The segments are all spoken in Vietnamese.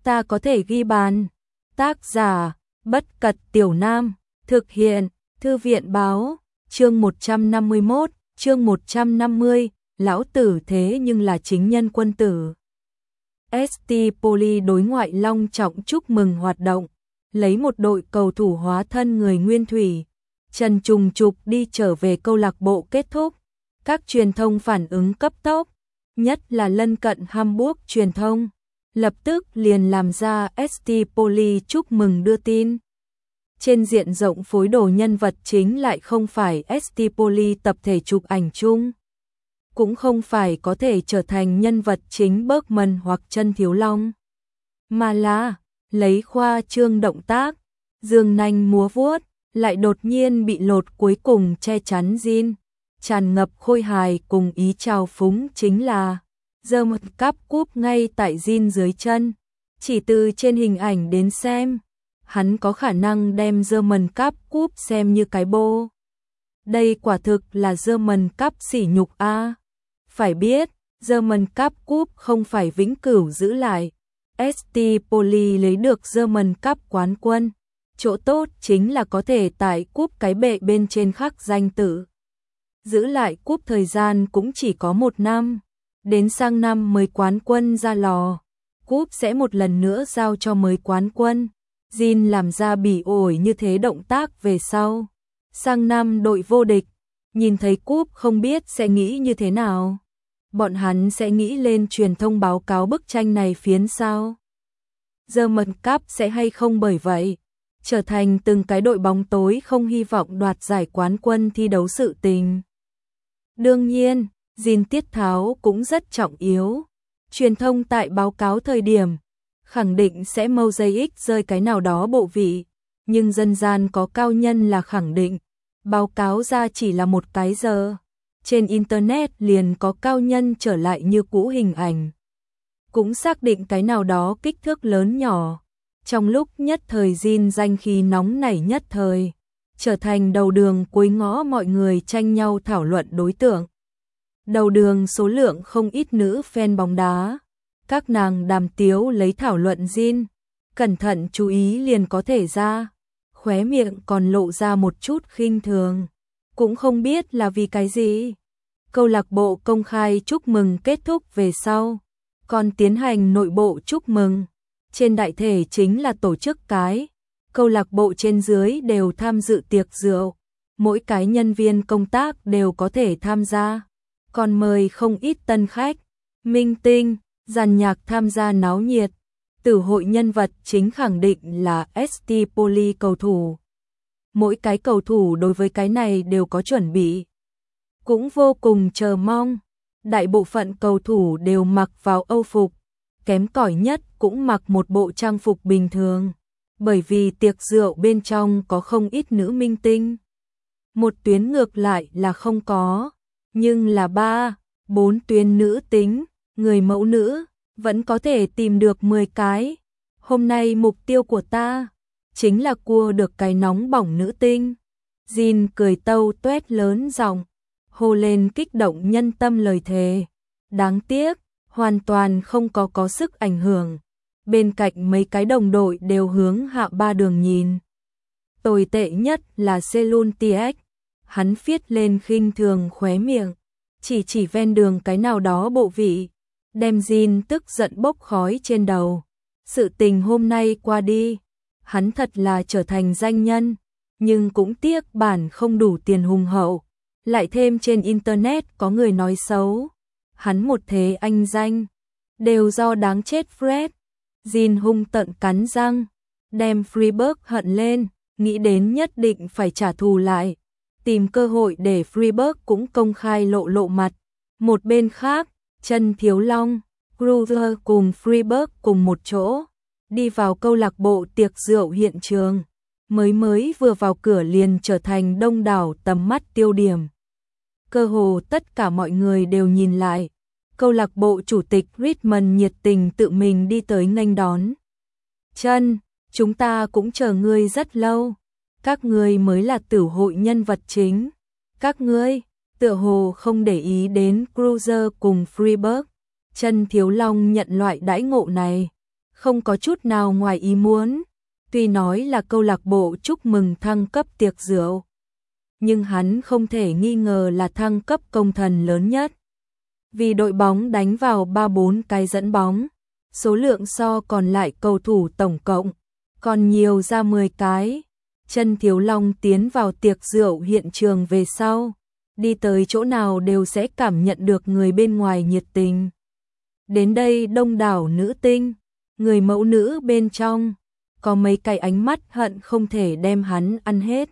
ta có thể ghi bàn. Tác giả, Bất Cật Tiểu Nam, thực hiện, Thư viện báo, chương 151, chương 150, lão tử thế nhưng là chính nhân quân tử. ST Poly đối ngoại long trọng chúc mừng hoạt động, lấy một đội cầu thủ hóa thân người nguyên thủy, trần trùng trục đi trở về câu lạc bộ kết thúc. Các truyền thông phản ứng cấp tốc, nhất là lân cận Hamburg truyền thông, lập tức liền làm ra ST Poly chúc mừng đưa tin. Trên diện rộng phối đồ nhân vật chính lại không phải ST Poly tập thể chụp ảnh chung, cũng không phải có thể trở thành nhân vật chính Bergman hoặc Chân Thiếu Long, mà là lấy khoa trương động tác, dương nanh múa vuốt, lại đột nhiên bị lột cuối cùng che chắn jean, tràn ngập khôi hài cùng ý trào phúng chính là giơ một cáp cúp ngay tại jean dưới chân. Chỉ từ trên hình ảnh đến xem, hắn có khả năng đem German Cup cúp xem như cái bô. Đây quả thực là German Cup sỉ nhục a. Phải biết, German Cup cúp không phải vĩnh cửu giữ lại. ST Poly lấy được German Cup quán quân. Chỗ tốt chính là có thể tại cúp cái bệ bên trên khắc danh tự. Giữ lại cúp thời gian cũng chỉ có 1 năm. Đến sang năm mới quán quân ra lò, cúp sẽ một lần nữa giao cho mới quán quân. Jin làm ra bỉ ổi như thế động tác về sau. Sang năm đội vô địch, nhìn thấy cúp không biết sẽ nghĩ như thế nào. Bọn hắn sẽ nghĩ lên truyền thông báo cáo bức tranh này phiến sao? German Cup sẽ hay không bởi vậy trở thành từng cái đội bóng tối không hy vọng đoạt giải quán quân thi đấu sự tình. Đương nhiên, Jin tiết tháo cũng rất trọng yếu. Truyền thông tại báo cáo thời điểm khẳng định sẽ mosaic rơi cái nào đó bộ vị, nhưng dân gian có cao nhân là khẳng định báo cáo ra chỉ là một cái giờ. Trên internet liền có cao nhân trở lại như cũ hình ảnh, cũng xác định cái nào đó kích thước lớn nhỏ. Trong lúc nhất thời Jin danh khí nóng nảy nhất thời, trở thành đầu đường cuối ngõ mọi người tranh nhau thảo luận đối tượng. Đầu đường số lượng không ít nữ fan bóng đá, các nàng đàm tiếu lấy thảo luận Jin, cẩn thận chú ý liền có thể ra, khóe miệng còn lộ ra một chút khinh thường, cũng không biết là vì cái gì. Câu lạc bộ công khai chúc mừng kết thúc về sau, còn tiến hành nội bộ chúc mừng. Trên đại thể chính là tổ chức cái, câu lạc bộ trên dưới đều tham dự tiệc rượu, mỗi cái nhân viên công tác đều có thể tham gia, còn mời không ít tân khách, minh tinh, dàn nhạc tham gia náo nhiệt. Tử hội nhân vật chính khẳng định là ST Poly cầu thủ. Mỗi cái cầu thủ đối với cái này đều có chuẩn bị, cũng vô cùng chờ mong. Đại bộ phận cầu thủ đều mặc vào Âu phục, kém cỏi nhất cũng mặc một bộ trang phục bình thường, bởi vì tiệc rượu bên trong có không ít nữ minh tinh. Một tuyến ngược lại là không có, nhưng là 3-4 tuyến nữ tính, người mẫu nữ, vẫn có thể tìm được 10 cái. Hôm nay mục tiêu của ta chính là cua được cái nóng bỏng nữ tinh. Jin cười tâu tuét lớn giọng, hô lên kích động nhân tâm lời thề. Đáng tiếc, hoàn toàn không có sức ảnh hưởng. Bên cạnh mấy cái đồng đội đều hướng hạ ba đường nhìn. Tồi tệ nhất là Selun TX, hắn viết lên khinh thường khóe miệng, chỉ ven đường cái nào đó bộ vị, đem Jin tức giận bốc khói trên đầu. Sự tình hôm nay qua đi, hắn thật là trở thành danh nhân, nhưng cũng tiếc bản không đủ tiền hùng hậu, lại thêm trên internet có người nói xấu. Hắn một thế anh danh, đều do đáng chết Fred. Jin hung tợn cắn răng, đem Freiburg hận lên, nghĩ đến nhất định phải trả thù lại, tìm cơ hội để Freiburg cũng công khai lộ mặt. Một bên khác, Chân Thiếu Long, Kruger cùng Freiburg cùng một chỗ, đi vào câu lạc bộ tiệc rượu hiện trường, mới vừa vào cửa liền trở thành đông đảo tầm mắt tiêu điểm. Cơ hồ tất cả mọi người đều nhìn lại. Câu lạc bộ chủ tịch Ritman nhiệt tình tự mình đi tới nghênh đón. Chân, chúng ta cũng chờ ngươi rất lâu. Các ngươi mới là tử hội nhân vật chính. Các ngươi, tựa hồ không để ý đến Kruger cùng Freiburg. Chân Thiếu Long nhận loại đãi ngộ này, không có chút nào ngoài ý muốn. Tuy nói là câu lạc bộ chúc mừng thăng cấp tiệc rượu, nhưng hắn không thể nghi ngờ là thăng cấp công thần lớn nhất. Vì đội bóng đánh vào 3-4 cái dẫn bóng, số lượng so còn lại cầu thủ tổng cộng còn nhiều ra 10 cái. Chân Thiếu Long tiến vào tiệc rượu hiện trường về sau, đi tới chỗ nào đều sẽ cảm nhận được người bên ngoài nhiệt tình. Đến đây đông đảo nữ tinh, người mẫu nữ bên trong, có mấy cái ánh mắt hận không thể đem hắn ăn hết.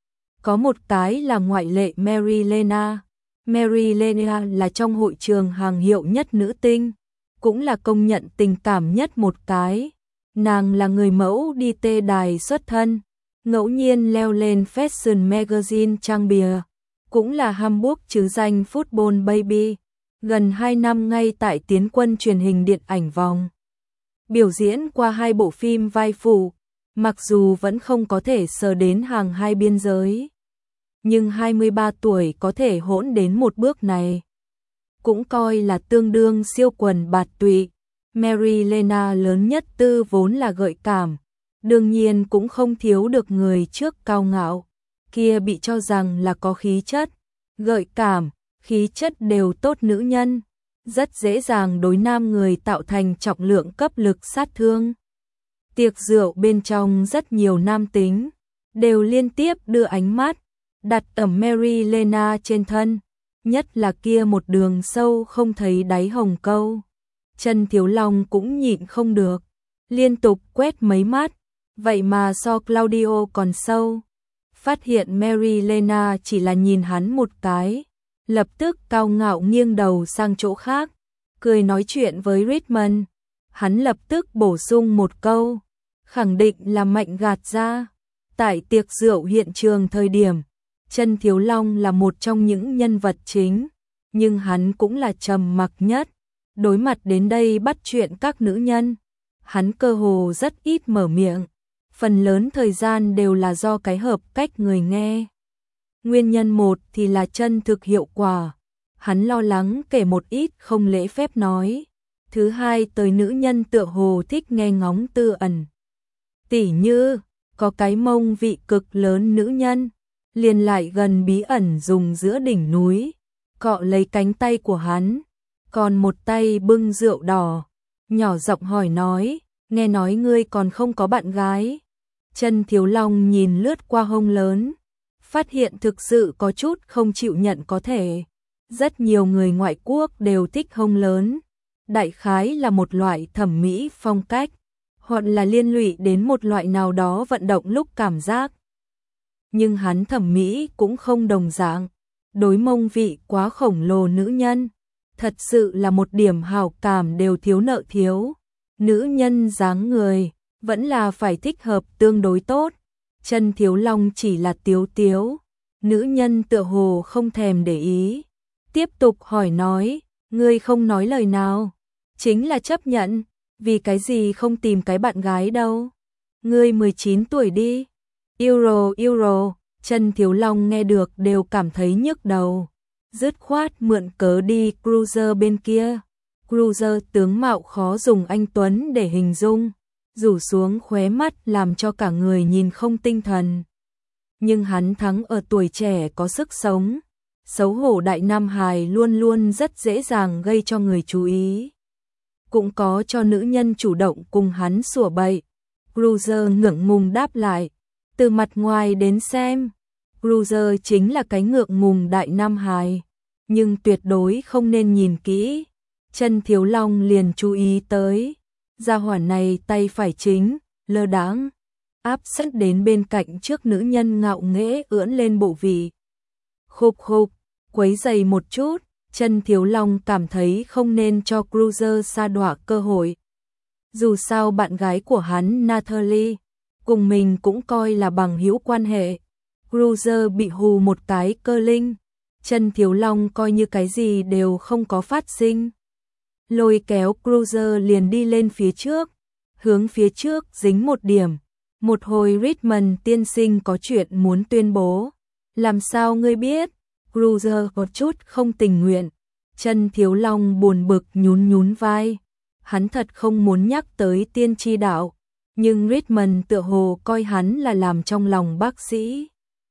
Có một cái là ngoại lệ Mary Lena. Mary Lena là trong hội trường hàng hiệu nhất nữ tinh, cũng là công nhận tình cảm nhất một cái. Nàng là người mẫu đi tê đài xuất thân, ngẫu nhiên leo lên Fashion Magazine trang bìa, cũng là Hamburg chứ danh Football Baby. Gần 2 năm ngay tại Tiến quân truyền hình điện ảnh vòng, biểu diễn qua 2 bộ phim vai phụ, mặc dù vẫn không có thể sờ đến hàng hai biên giới. Nhưng 23 tuổi có thể hỗn đến một bước này, cũng coi là tương đương siêu quần bạt tụy. Mary Lena lớn nhất tư vốn là gợi cảm, đương nhiên cũng không thiếu được người trước cao ngạo, kia bị cho rằng là có khí chất, gợi cảm, khí chất đều tốt nữ nhân, rất dễ dàng đối nam người tạo thành trọng lượng cấp lực sát thương. Tiệc rượu bên trong rất nhiều nam tính, đều liên tiếp đưa ánh mắt đặt ở Mary Lena trên thân, nhất là kia một đường sâu không thấy đáy hồng câu. Chân Thiếu Long cũng nhịn không được, liên tục quét mấy mắt, vậy mà so Claudio còn sâu. Phát hiện Mary Lena chỉ là nhìn hắn một cái, lập tức cao ngạo nghiêng đầu sang chỗ khác, cười nói chuyện với Richmond. Hắn lập tức bổ sung một câu, khẳng định là Mạnh gạt ra. Tại tiệc rượu hiện trường thời điểm, Chân Thiếu Long là một trong những nhân vật chính, nhưng hắn cũng là trầm mặc nhất. Đối mặt đến đây bắt chuyện các nữ nhân, hắn cơ hồ rất ít mở miệng, phần lớn thời gian đều là do cái hợp cách người nghe. Nguyên nhân một thì là chân thực hiệu quả, hắn lo lắng kể một ít không lễ phép nói. Thứ hai tới nữ nhân tựa hồ thích nghe ngóng tư ẩn. Tỉ như, có cái mông vị cực lớn nữ nhân, liền lại gần bí ẩn dùng giữa đỉnh núi, cọ lấy cánh tay của hắn, còn một tay bưng rượu đỏ, nhỏ giọng hỏi nói, nghe nói ngươi còn không có bạn gái. Chân Thiếu Long nhìn lướt qua hông lớn, phát hiện thực sự có chút không chịu nhận có thể. Rất nhiều người ngoại quốc đều thích hông lớn, đại khái là một loại thẩm mỹ phong cách, hoặc là liên lụy đến một loại nào đó vận động lúc cảm giác. Nhưng hắn thẩm mỹ cũng không đồng dạng, đối mông vị quá khổng lồ nữ nhân, thật sự là một điểm hảo cảm đều thiếu nợ thiếu. Nữ nhân dáng người, vẫn là phải thích hợp tương đối tốt. Chân Thiếu Long chỉ là tiếu tiếu, nữ nhân tựa hồ không thèm để ý. Tiếp tục hỏi nói, ngươi không nói lời nào, chính là chấp nhận, vì cái gì không tìm cái bạn gái đâu. Ngươi 19 tuổi đi. Euro, Chân Thiếu Long nghe được đều cảm thấy nhức đầu. Dứt khoát mượn cớ đi cruiser bên kia. Cruiser tướng mạo khó dùng anh tuấn để hình dung, rủ xuống khóe mắt làm cho cả người nhìn không tinh thần. Nhưng hắn thắng ở tuổi trẻ có sức sống. Xấu hổ đại nam hài luôn luôn rất dễ dàng gây cho người chú ý. Cũng có cho nữ nhân chủ động cùng hắn sủa bậy. Cruiser ngượng ngùng đáp lại. Từ mặt ngoài đến xem, Cruiser chính là cái ngượng ngùng đại nam hài, nhưng tuyệt đối không nên nhìn kỹ. Chân Thiếu Long liền chú ý tới, gia hỏa này tay phải chính, lơ đãng áp sát đến bên cạnh trước nữ nhân ngạo nghễ ưỡn lên bộ vị. Khục khục, quấy giày một chút, Chân Thiếu Long cảm thấy không nên cho Cruiser sa đọa cơ hội. Dù sao bạn gái của hắn Natalie, cùng mình cũng coi là bằng hữu quan hệ. Cruiser bị hù một cái cơ linh, Chân Thiếu Long coi như cái gì đều không có phát sinh. Lôi kéo Cruiser liền đi lên phía trước, hướng phía trước dính một điểm. Một hồi Richmond tiên sinh có chuyện muốn tuyên bố. Làm sao ngươi biết? Cruiser có chút không tình nguyện. Chân Thiếu Long buồn bực nhún nhún vai. Hắn thật không muốn nhắc tới tiên tri đạo, nhưng Richmond tựa hồ coi hắn là làm trong lòng bác sĩ.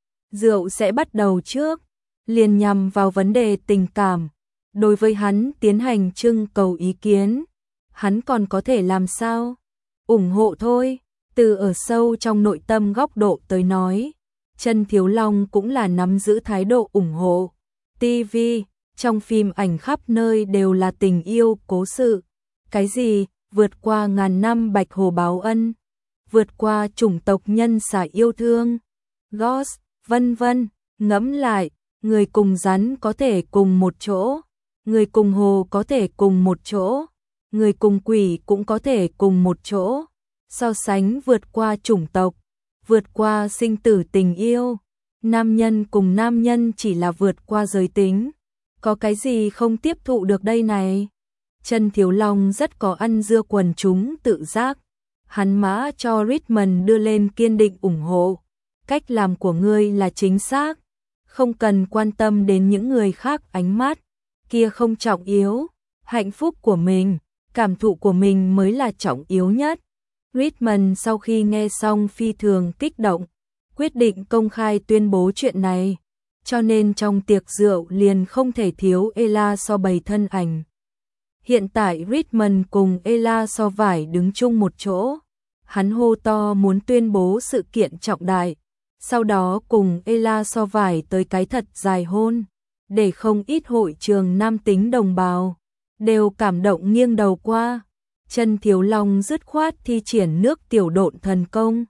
Rượu sẽ bắt đầu trước, liền nhằm vào vấn đề tình cảm. Đối với hắn tiến hành trưng cầu ý kiến, hắn còn có thể làm sao? Ủng hộ thôi, từ ở sâu trong nội tâm góc độ tới nói. Chân Thiếu Long cũng là nắm giữ thái độ ủng hộ. TV, trong phim ảnh khắp nơi đều là tình yêu cố sự. Cái gì, vượt qua ngàn năm bạch hồ báo ân, vượt qua chủng tộc nhân xả yêu thương, Ghost, vân vân. Ngẫm lại, người cùng rắn có thể cùng một chỗ, người cùng hồ có thể cùng một chỗ, người cùng quỷ cũng có thể cùng một chỗ. So sánh vượt qua chủng tộc, vượt qua sinh tử tình yêu, nam nhân cùng nam nhân chỉ là vượt qua giới tính. Có cái gì không tiếp thụ được đây này? Chân Thiếu Long rất có ăn dưa quần chúng tự giác. Hắn mã cho Richmond đưa lên kiên định ủng hộ. Cách làm của ngươi là chính xác. Không cần quan tâm đến những người khác ánh mắt. Kia không trọng yếu. Hạnh phúc của mình, cảm thụ của mình mới là trọng yếu nhất. Richmond sau khi nghe xong phi thường kích động, quyết định công khai tuyên bố chuyện này. Cho nên trong tiệc rượu liền không thể thiếu Ella so bày thân ảnh. Hiện tại Richmond cùng Ella so vải đứng chung một chỗ. Hắn hô to muốn tuyên bố sự kiện trọng đại. Sau đó cùng Ella so vải tới cái thật dài hôn. Để không ít hội trường nam tính đồng bào đều cảm động nghiêng đầu qua. Chân Thiếu Long dứt khoát thi triển nước tiểu độn thần công.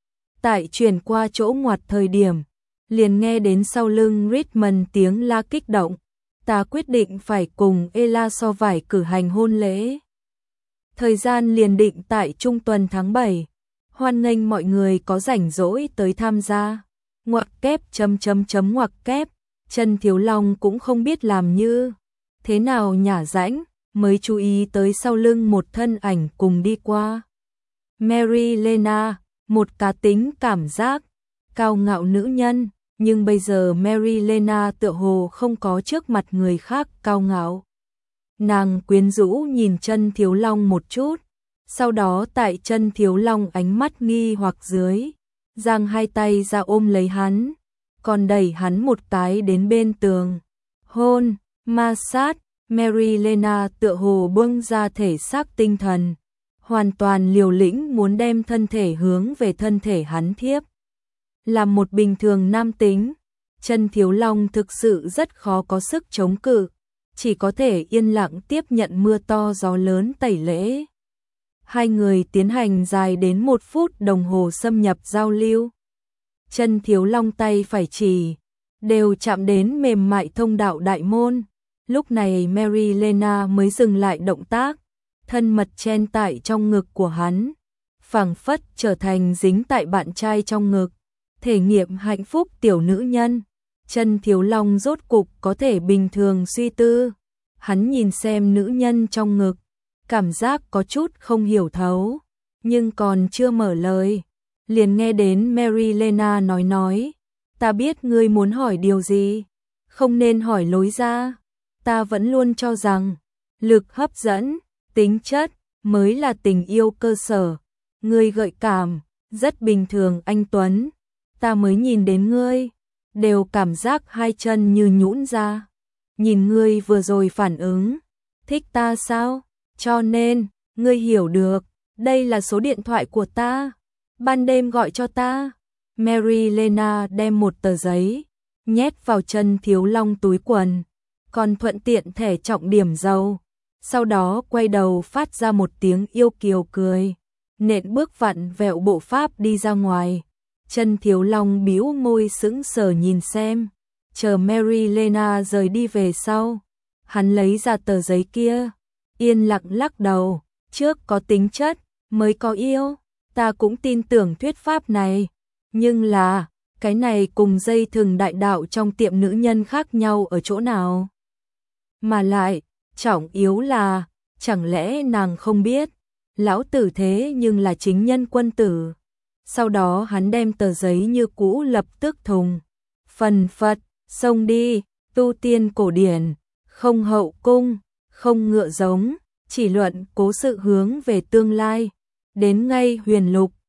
Tại chuyển qua chỗ ngoặt thời điểm, liền nghe đến sau lưng Richmond tiếng la kích động. Ta quyết định phải cùng Ella so vải cử hành hôn lễ. Thời gian liền định tại trung tuần tháng 7. Hoan nghênh mọi người có rảnh rỗi tới tham gia. Ngoặc kép ngoặc kép. Chân Thiếu Long cũng không biết làm như thế nào nhả rãnh, mới chú ý tới sau lưng một thân ảnh cùng đi qua. Mary Lena, một cá tính cảm giác cao ngạo nữ nhân, nhưng bây giờ Mary Lena tựa hồ không có trước mặt người khác cao ngạo. Nàng quyến rũ nhìn Chân Thiếu Long một chút, sau đó tại Chân Thiếu Long ánh mắt nghi hoặc dưới, giang hai tay ra ôm lấy hắn, còn đẩy hắn một cái đến bên tường. Hôn, ma sát, Mary Lena tựa hồ bưng ra thể xác tinh thần, hoàn toàn liều lĩnh muốn đem thân thể hướng về thân thể hắn thiếp. Là một bình thường nam tính, Chân Thiếu Long thực sự rất khó có sức chống cự, chỉ có thể yên lặng tiếp nhận mưa to gió lớn tẩy lễ. Hai người tiến hành dài đến 1 phút đồng hồ xâm nhập giao lưu. Chân Thiếu Long tay phải chỉ, đều chạm đến mềm mại thông đạo đại môn. Lúc này Mary Lena mới dừng lại động tác, thân mật chen tại trong ngực của hắn, phảng phất trở thành dính tại bạn trai trong ngực. Thể nghiệm hạnh phúc tiểu nữ nhân. Chân Thiếu Long rốt cục có thể bình thường suy tư. Hắn nhìn xem nữ nhân trong ngực, cảm giác có chút không hiểu thấu, nhưng còn chưa mở lời, liền nghe đến Mary Lena nói, ta biết ngươi muốn hỏi điều gì, không nên hỏi lối ra. Ta vẫn luôn cho rằng, lực hấp dẫn, tính chất, mới là tình yêu cơ sở. Ngươi gợi cảm, rất bình thường anh Tuấn. Ta mới nhìn đến ngươi, đều cảm giác hai chân như nhũn ra. Nhìn ngươi vừa rồi phản ứng, thích ta sao? Cho nên, ngươi hiểu được, đây là số điện thoại của ta. Ban đêm gọi cho ta. Mary Lena đem một tờ giấy, nhét vào Chân Thiếu Long túi quần, còn thuận tiện thẻ trọng điểm dầu. Sau đó quay đầu phát ra một tiếng yêu kiều cười, nện bước vặn vẹo bộ pháp đi ra ngoài. Chân Thiếu Long bĩu môi sững sờ nhìn xem, chờ Mary Lena rời đi về sau. Hắn lấy ra tờ giấy kia, yên lặng lắc đầu, trước có tính chất, mới có yêu. Ta cũng tin tưởng thuyết pháp này, nhưng là, cái này cùng dây thừng đại đạo trong tiệm nữ nhân khác nhau ở chỗ nào? Mà lại, trọng yếu là, chẳng lẽ nàng không biết, lão tử thế nhưng là chính nhân quân tử. Sau đó hắn đem tờ giấy như cũ lập tức thùng, phần phật, xông đi, tu tiên cổ điển, không hậu cung, không ngựa giống, chỉ luận cố sự hướng về tương lai. Đến ngay huyền lục,